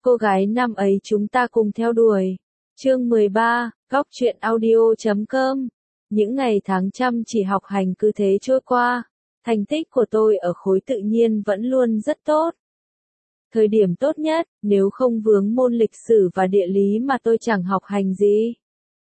cô gái năm ấy chúng ta cùng theo đuổi. Chương 13, Góc truyện audio.com. Những ngày tháng chăm chỉ học hành cứ thế trôi qua, thành tích của tôi ở khối tự nhiên vẫn luôn rất tốt. Thời điểm tốt nhất, nếu không vướng môn lịch sử và địa lý mà tôi chẳng học hành gì.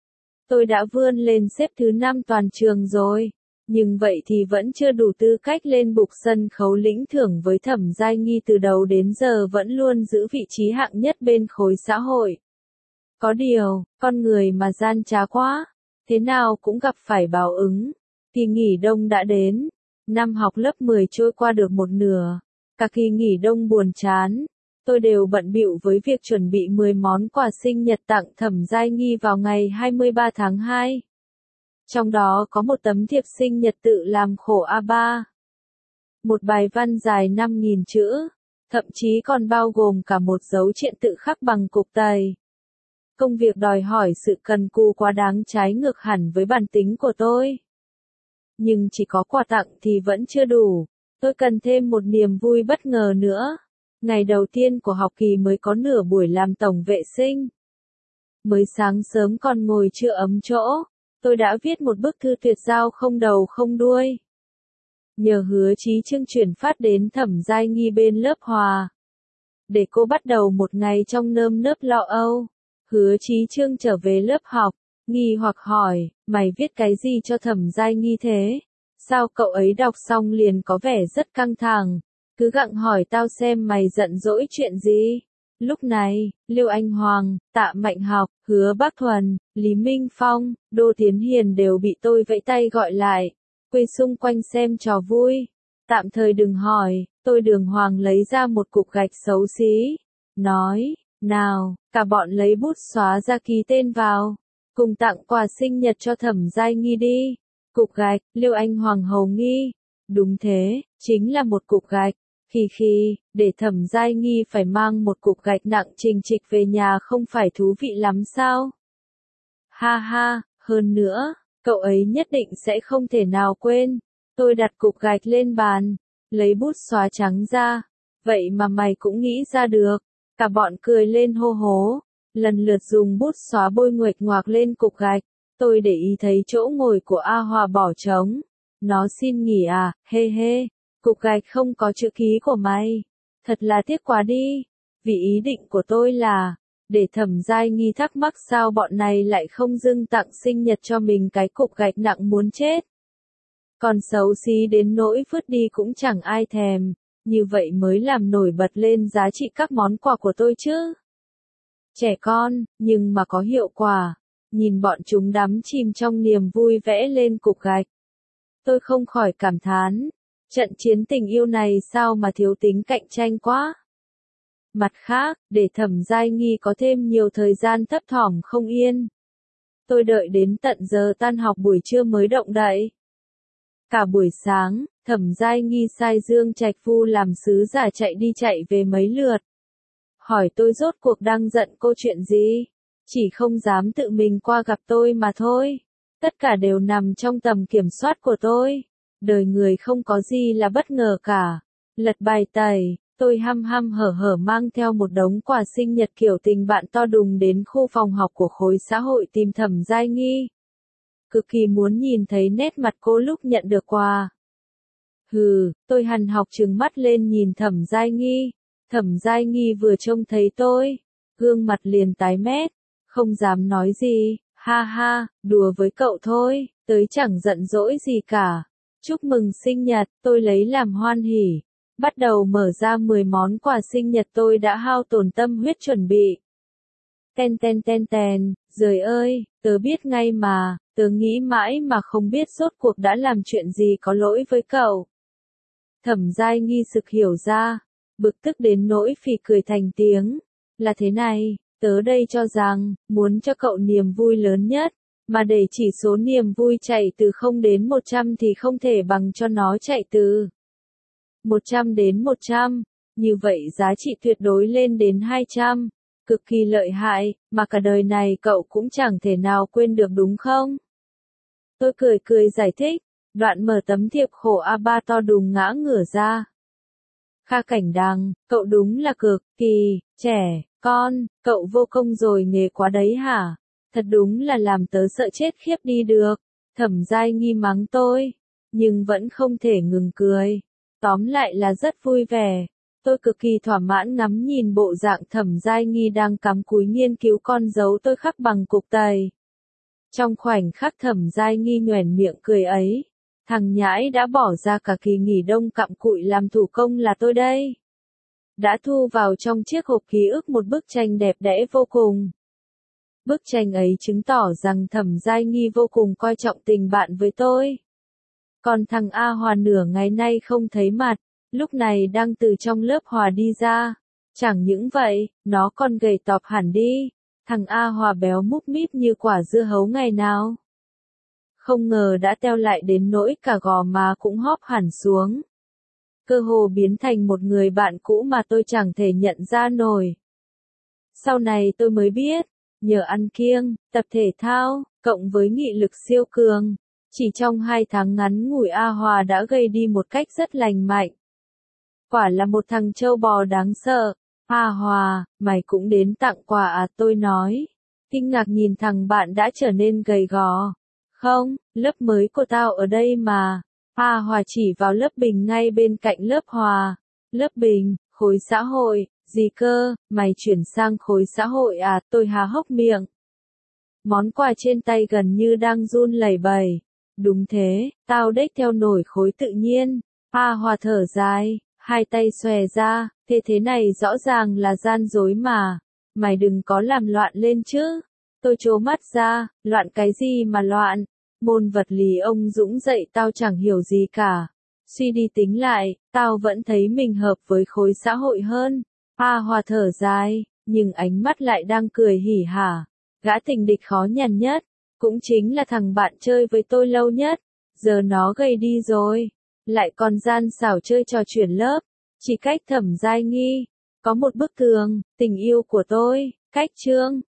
Tôi đã vươn lên xếp thứ 5 toàn trường rồi, nhưng vậy thì vẫn chưa đủ tư cách lên bục sân khấu lĩnh thưởng với Thẩm Giai Nghi, từ đầu đến giờ vẫn luôn giữ vị trí hạng nhất bên khối xã hội. Có điều, con người mà gian trá quá, thế nào cũng gặp phải báo ứng. Kỳ nghỉ đông đã đến, năm học lớp 10 trôi qua được một nửa, cả kỳ nghỉ đông buồn chán. Tôi đều bận bịu với việc chuẩn bị 10 món quà sinh nhật tặng Thẩm Giai Nghi vào ngày 23 tháng 2. Trong đó có một tấm thiệp sinh nhật tự làm khổ A3. Một bài văn dài 5.000 chữ, thậm chí còn bao gồm cả một dấu triện tự khắc bằng cục tày. Công việc đòi hỏi sự cần cù quá đáng, trái ngược hẳn với bản tính của tôi. Nhưng chỉ có quà tặng thì vẫn chưa đủ, tôi cần thêm một niềm vui bất ngờ nữa. Ngày đầu tiên của học kỳ mới có nửa buổi làm tổng vệ sinh. Mới sáng sớm còn ngồi chưa ấm chỗ, tôi đã viết một bức thư tuyệt giao không đầu không đuôi. Nhờ Hứa Chí Chương chuyển phát đến Thẩm Giai Nghi bên lớp Hòa, để cô bắt đầu một ngày trong nơm nớp lo âu. Hứa Chí Chương trở về lớp học, nghi hoặc hỏi, mày viết cái gì cho Thẩm Giai Nghi thế? Sao cậu ấy đọc xong liền có vẻ rất căng thẳng, cứ gặng hỏi tao xem mày giận dỗi chuyện gì? Lúc này, Lưu Anh Hoàng, Tạ Mạnh Học, Hứa Bác Thuần, Lý Minh Phong, Đô Tiến Hiền đều bị tôi vẫy tay gọi lại, quay xung quanh xem trò vui. Tạm thời đừng hỏi, tôi đường hoàng lấy ra một cục gạch xấu xí, nói, nào, cả bọn lấy bút xóa ra ký tên vào, cùng tặng quà sinh nhật cho Thẩm Giai Nghi đi. Cục gạch, Lưu Anh Hoàng hầu nghi. Đúng thế, chính là một cục gạch. Khi, để Thẩm Giai Nghi phải mang một cục gạch nặng trình trịch về nhà không phải thú vị lắm sao? Ha ha, hơn nữa, cậu ấy nhất định sẽ không thể nào quên. Tôi đặt cục gạch lên bàn, lấy bút xóa trắng ra. Vậy mà mày cũng nghĩ ra được. Cả bọn cười lên hô hố, lần lượt dùng bút xóa bôi nguệch ngoạc lên cục gạch. Tôi để ý thấy chỗ ngồi của A Hòa bỏ trống. Nó xin nghỉ à, hê hê. Cục gạch không có chữ ký của mày. Thật là tiếc quá đi. Vì ý định của tôi là, để Thẩm Giai Nghi thắc mắc sao bọn này lại không dưng tặng sinh nhật cho mình cái cục gạch nặng muốn chết. Còn xấu xí đến nỗi vứt đi cũng chẳng ai thèm. Như vậy mới làm nổi bật lên giá trị các món quà của tôi chứ. Trẻ con, nhưng mà có hiệu quả. Nhìn bọn chúng đắm chìm trong niềm vui vẽ lên cục gạch. Tôi không khỏi cảm thán. Trận chiến tình yêu này sao mà thiếu tính cạnh tranh quá. Mặt khác, để Thẩm Giai Nghi có thêm nhiều thời gian thấp thỏm không yên. Tôi đợi đến tận giờ tan học buổi trưa mới động đậy. Cả buổi sáng, Thẩm Giai Nghi sai Dương Trạch Phu làm sứ giả chạy đi chạy về mấy lượt. Hỏi tôi rốt cuộc đang giận cô chuyện gì? Chỉ không dám tự mình qua gặp tôi mà thôi. Tất cả đều nằm trong tầm kiểm soát của tôi. Đời người không có gì là bất ngờ cả. Lật bài tẩy, tôi hăm hăm hở hở mang theo một đống quà sinh nhật kiểu tình bạn to đùng đến khu phòng học của khối xã hội tìm Thẩm Giai Nghi. Cực kỳ muốn nhìn thấy nét mặt cô lúc nhận được quà. Hừ, tôi hằn học trừng mắt lên nhìn Thẩm Giai Nghi. Thẩm Giai Nghi vừa trông thấy tôi, gương mặt liền tái mét, không dám nói gì, ha ha, đùa với cậu thôi, tới chẳng giận dỗi gì cả. Chúc mừng sinh nhật, tôi lấy làm hoan hỉ. Bắt đầu mở ra 10 món quà sinh nhật tôi đã hao tổn tâm huyết chuẩn bị. Ten, giời ơi, tớ biết ngay mà, tớ nghĩ mãi mà không biết rốt cuộc đã làm chuyện gì có lỗi với cậu. Thẩm Giai Nghi sực hiểu ra, bực tức đến nỗi phì cười thành tiếng. Là thế này, tớ đây cho rằng, muốn cho cậu niềm vui lớn nhất, mà để chỉ số niềm vui chạy từ 0 đến 100 thì không thể bằng cho nó chạy từ 100 đến 100, như vậy giá trị tuyệt đối lên đến 200, cực kỳ lợi hại, mà cả đời này cậu cũng chẳng thể nào quên được đúng không? Tôi cười giải thích, đoạn mở tấm thiệp khổ A3 to đùng ngã ngửa ra. Kha Cảnh Đằng, cậu đúng là cực kỳ trẻ, Cậu vô công rồi nghề quá đấy hả? Thật đúng là làm tớ sợ chết khiếp đi được. Thẩm Giai Nghi mắng tôi, nhưng vẫn không thể ngừng cười. Tóm lại là rất vui vẻ. Tôi cực kỳ thỏa mãn ngắm nhìn bộ dạng Thẩm Giai Nghi đang cắm cúi nghiên cứu con dấu tôi khắc bằng cục tẩy. Trong khoảnh khắc Thẩm Giai Nghi nhoẻn miệng cười ấy, thằng nhãi đã bỏ ra cả kỳ nghỉ đông cặm cụi làm thủ công là tôi đây. Đã thu vào trong chiếc hộp ký ức một bức tranh đẹp đẽ vô cùng. Bức tranh ấy chứng tỏ rằng Thẩm Giai Nghi vô cùng coi trọng tình bạn với tôi. Còn thằng A Hòa nửa ngày nay không thấy mặt, lúc này đang từ trong lớp Hòa đi ra. Chẳng những vậy, nó còn gầy tọp hẳn đi. Thằng A Hòa béo múp míp như quả dưa hấu ngày nào. Không ngờ đã teo lại đến nỗi cả gò má cũng hóp hẳn xuống. Cơ hồ biến thành một người bạn cũ mà tôi chẳng thể nhận ra nổi. Sau này tôi mới biết, nhờ ăn kiêng, tập thể thao, cộng với nghị lực siêu cường, chỉ trong 2 tháng ngắn ngủi A Hòa đã gầy đi một cách rất lành mạnh. Quả là một thằng trâu bò đáng sợ. A Hòa, mày cũng đến tặng quà à, tôi nói. Kinh ngạc nhìn thằng bạn đã trở nên gầy gò. Không, lớp mới của tao ở đây mà. A Hòa chỉ vào lớp Bình ngay bên cạnh lớp Hòa. Lớp Bình, khối xã hội, gì cơ, mày chuyển sang khối xã hội à, tôi há hốc miệng. Món quà trên tay gần như đang run lẩy bẩy. Đúng thế, tao đếch theo nổi khối tự nhiên. A Hòa thở dài, hai tay xòe ra, thế này rõ ràng là gian dối mà. Mày đừng có làm loạn lên chứ. Tôi trố mắt ra, loạn cái gì mà loạn. Môn vật lý ông Dũng dạy tao chẳng hiểu gì cả. Suy đi tính lại, tao vẫn thấy mình hợp với khối xã hội hơn. A Hòa thở dài, nhưng ánh mắt lại đang cười hỉ hả. Gã tình địch khó nhằn nhất, cũng chính là thằng bạn chơi với tôi lâu nhất. Giờ nó gầy đi rồi, lại còn gian xảo chơi trò chuyển lớp. Chỉ cách Thẩm Giai Nghi, có một bức tường, tình yêu của tôi, cách chương.